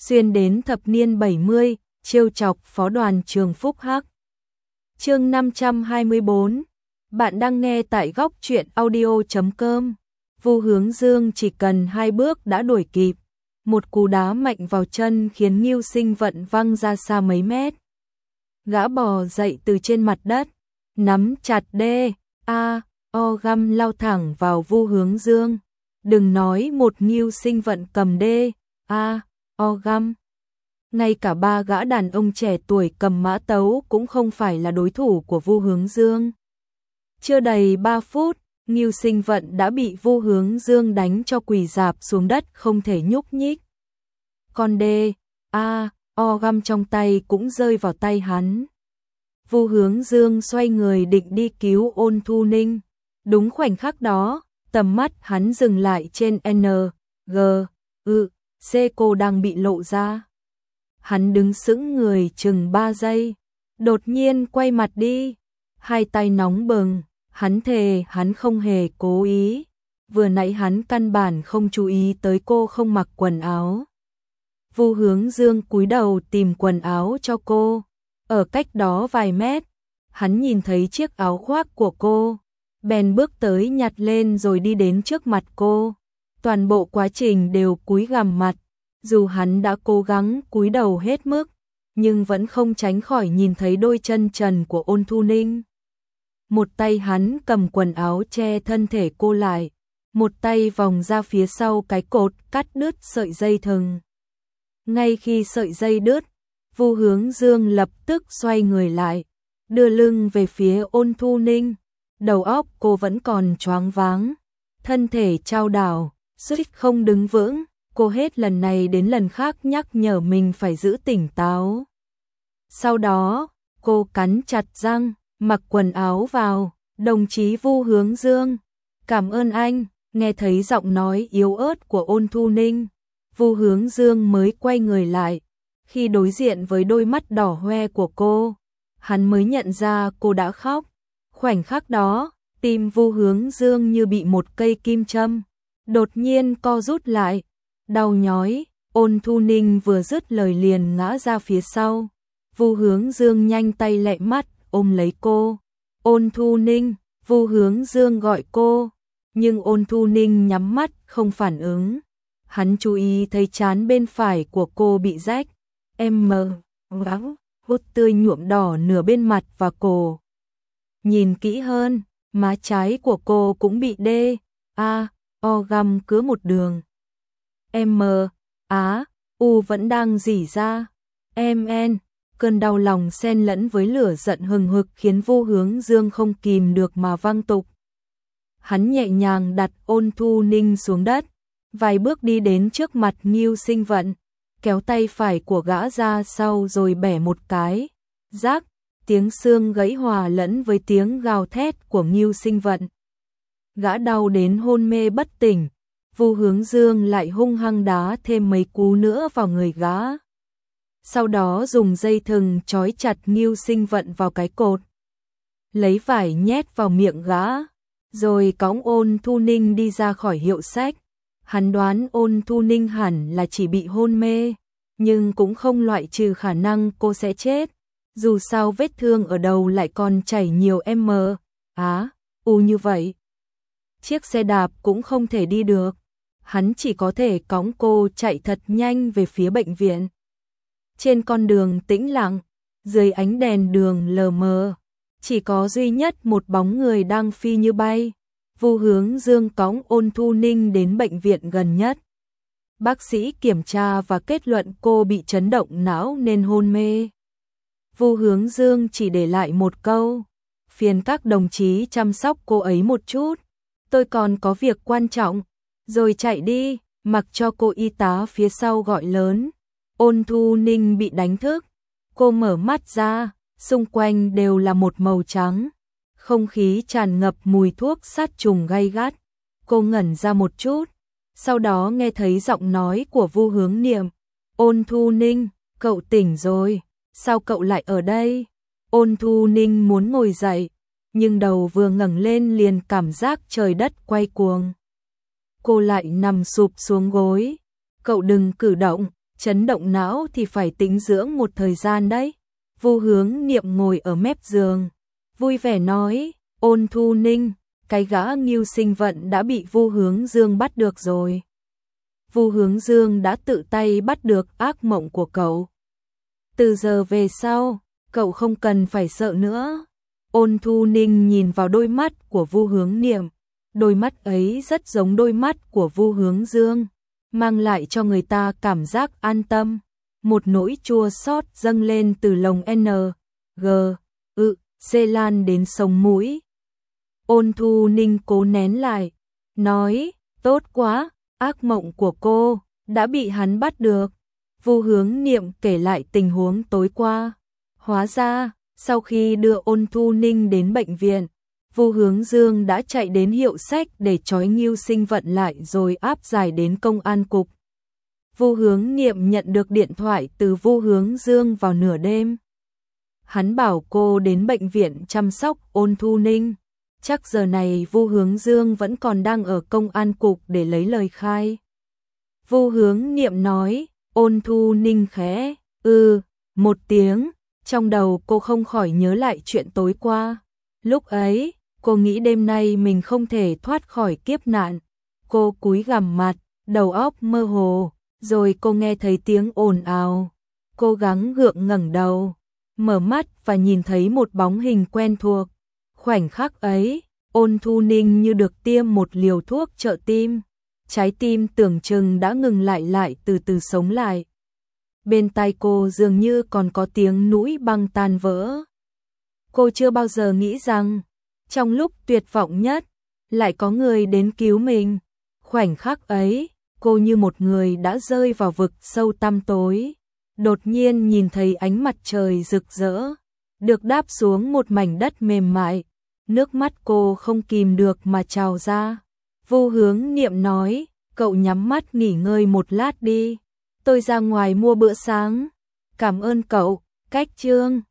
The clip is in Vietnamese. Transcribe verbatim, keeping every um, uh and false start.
xuyên đến thập niên bảy mươi, trêu chọc phó đoàn trường Phúc Hắc. Chương năm trăm hai mươi tư. Bạn đang nghe tại góc truyện audio chấm com. Vu Hướng Dương chỉ cần hai bước đã đuổi kịp, một cú đá mạnh vào chân khiến Ngưu Sinh Vận văng ra xa mấy mét. Gã bò dậy từ trên mặt đất, nắm chặt đê, a, o găm lao thẳng vào Vu Hướng Dương. Đừng nói một Ngưu Sinh Vận cầm đê, a, o găm. Ngay cả ba gã đàn ông trẻ tuổi cầm mã tấu cũng không phải là đối thủ của Vu Hướng Dương. Chưa đầy ba phút, Ngưu Sinh Vận đã bị Vu Hướng Dương đánh cho quỳ rạp xuống đất không thể nhúc nhích. Con đê, a, o găm trong tay cũng rơi vào tay hắn. Vu Hướng Dương xoay người định đi cứu Ôn Thu Ninh. Đúng khoảnh khắc đó, tầm mắt hắn dừng lại trên N, G, U, C cô đang bị lộ ra. Hắn đứng sững người chừng ba giây, đột nhiên quay mặt đi, hai tay nóng bừng, hắn thề hắn không hề cố ý, vừa nãy hắn căn bản không chú ý tới cô không mặc quần áo. Vu Hướng Dương cúi đầu tìm quần áo cho cô, ở cách đó vài mét, hắn nhìn thấy chiếc áo khoác của cô, bèn bước tới nhặt lên rồi đi đến trước mặt cô. Toàn bộ quá trình đều cúi gằm mặt, dù hắn đã cố gắng cúi đầu hết mức, nhưng vẫn không tránh khỏi nhìn thấy đôi chân trần của Ôn Thu Ninh. Một tay hắn cầm quần áo che thân thể cô lại, một tay vòng ra phía sau cái cột cắt đứt sợi dây thừng. Ngay khi sợi dây đứt, Vu Hướng Dương lập tức xoay người lại, đưa lưng về phía Ôn Thu Ninh. Đầu óc cô vẫn còn choáng váng, thân thể chao đảo, suýt không đứng vững. Cô hết lần này đến lần khác nhắc nhở mình phải giữ tỉnh táo. Sau đó, cô cắn chặt răng, mặc quần áo vào. Đồng chí Vu Hướng Dương, cảm ơn anh. Nghe thấy giọng nói yếu ớt của Ôn Thu Ninh, Vu Hướng Dương mới quay người lại. Khi đối diện với đôi mắt đỏ hoe của cô, hắn mới nhận ra cô đã khóc. Khoảnh khắc đó, tim Vu Hướng Dương như bị một cây kim châm đột nhiên co rút lại, đau nhói. Ôn Thu Ninh vừa dứt lời liền ngã ra phía sau. Vu Hướng Dương nhanh tay lẹ mắt ôm lấy cô. Ôn Thu Ninh, Vu Hướng Dương gọi cô, nhưng Ôn Thu Ninh nhắm mắt không phản ứng. Hắn chú ý thấy trán bên phải của cô bị rách, em mờ, gắng, hút tươi nhuộm đỏ nửa bên mặt và cổ. Nhìn kỹ hơn, má trái của cô cũng bị đê, a, o găm cứa một đường. M, á, u vẫn đang rỉ ra. Mn, cơn đau lòng xen lẫn với lửa giận hừng hực khiến Vu Hướng Dương không kìm được mà văng tục. Hắn nhẹ nhàng đặt Ôn Thu Ninh xuống đất, vài bước đi đến trước mặt Ngưu Sinh Vận, kéo tay phải của gã ra sau rồi bẻ một cái. Rác, tiếng xương gãy hòa lẫn với tiếng gào thét của Ngưu Sinh Vận. Gã đau đến hôn mê bất tỉnh. Vu Hướng Dương lại hung hăng đá thêm mấy cú nữa vào người gã. Sau đó dùng dây thừng trói chặt Ngưu Sinh Vận vào cái cột, lấy vải nhét vào miệng gã, rồi cõng Ôn Thu Ninh đi ra khỏi hiệu sách. Hắn đoán Ôn Thu Ninh hẳn là chỉ bị hôn mê, nhưng cũng không loại trừ khả năng cô sẽ chết. Dù sao vết thương ở đầu lại còn chảy nhiều m, á, u như vậy. Chiếc xe đạp cũng không thể đi được. Hắn chỉ có thể cõng cô chạy thật nhanh về phía bệnh viện. Trên con đường tĩnh lặng, dưới ánh đèn đường lờ mờ, chỉ có duy nhất một bóng người đang phi như bay. Vu Hướng Dương cõng Ôn Thu Ninh đến bệnh viện gần nhất. Bác sĩ kiểm tra và kết luận cô bị chấn động não nên hôn mê. Vu Hướng Dương chỉ để lại một câu: phiền các đồng chí chăm sóc cô ấy một chút, tôi còn có việc quan trọng, rồi chạy đi, mặc cho cô y tá phía sau gọi lớn. Ôn Thu Ninh bị đánh thức, cô mở mắt ra, xung quanh đều là một màu trắng, không khí tràn ngập mùi thuốc sát trùng gay gắt. Cô ngẩn ra một chút, sau đó nghe thấy giọng nói của Vu Hướng Niệm: Ôn Thu Ninh, cậu tỉnh rồi, sao cậu lại ở đây? Ôn Thu Ninh muốn ngồi dậy, nhưng đầu vừa ngẩng lên liền cảm giác trời đất quay cuồng. Cô lại nằm sụp xuống gối. Cậu đừng cử động, chấn động não thì phải tĩnh dưỡng một thời gian đấy. Vu Hướng Niệm ngồi ở mép giường, vui vẻ nói, Ôn Thu Ninh, cái gã Ngưu Sinh Vận đã bị Vu Hướng Dương bắt được rồi. Vu Hướng Dương đã tự tay bắt được ác mộng của cậu. Từ giờ về sau, cậu không cần phải sợ nữa. Ôn Thu Ninh nhìn vào đôi mắt của Vu Hướng Niệm, đôi mắt ấy rất giống đôi mắt của Vu Hướng Dương, mang lại cho người ta cảm giác an tâm. Một nỗi chua xót dâng lên từ lồng N, G, ự, C lan đến sống mũi. Ôn Thu Ninh cố nén lại, nói, tốt quá, ác mộng của cô đã bị hắn bắt được. Vu Hướng Niệm kể lại tình huống tối qua. Hóa ra, sau khi đưa Ôn Thu Ninh đến bệnh viện, Vu Hướng Dương đã chạy đến hiệu sách để trói Ngưu Sinh Vận lại rồi áp giải đến công an cục. Vu Hướng Niệm nhận được điện thoại từ Vu Hướng Dương vào nửa đêm. Hắn bảo cô đến bệnh viện chăm sóc Ôn Thu Ninh. Chắc giờ này Vu Hướng Dương vẫn còn đang ở công an cục để lấy lời khai. Vu Hướng Niệm nói, Ôn Thu Ninh khẽ, ừ, một tiếng, trong đầu cô không khỏi nhớ lại chuyện tối qua. Lúc ấy, cô nghĩ đêm nay mình không thể thoát khỏi kiếp nạn. Cô cúi gằm mặt, đầu óc mơ hồ, rồi cô nghe thấy tiếng ồn ào. Cô gắng gượng ngẩng đầu, mở mắt và nhìn thấy một bóng hình quen thuộc. Khoảnh khắc ấy, Ôn Thu Ninh như được tiêm một liều thuốc trợ tim. Trái tim tưởng chừng đã ngừng lại lại từ từ sống lại. Bên tai cô dường như còn có tiếng núi băng tan vỡ. Cô chưa bao giờ nghĩ rằng, trong lúc tuyệt vọng nhất, lại có người đến cứu mình. Khoảnh khắc ấy, cô như một người đã rơi vào vực sâu tăm tối. Đột nhiên nhìn thấy ánh mặt trời rực rỡ, được đáp xuống một mảnh đất mềm mại. Nước mắt cô không kìm được mà trào ra. Vu Hướng Niệm nói, cậu nhắm mắt nghỉ ngơi một lát đi. Tôi ra ngoài mua bữa sáng. Cảm ơn cậu. Cách chương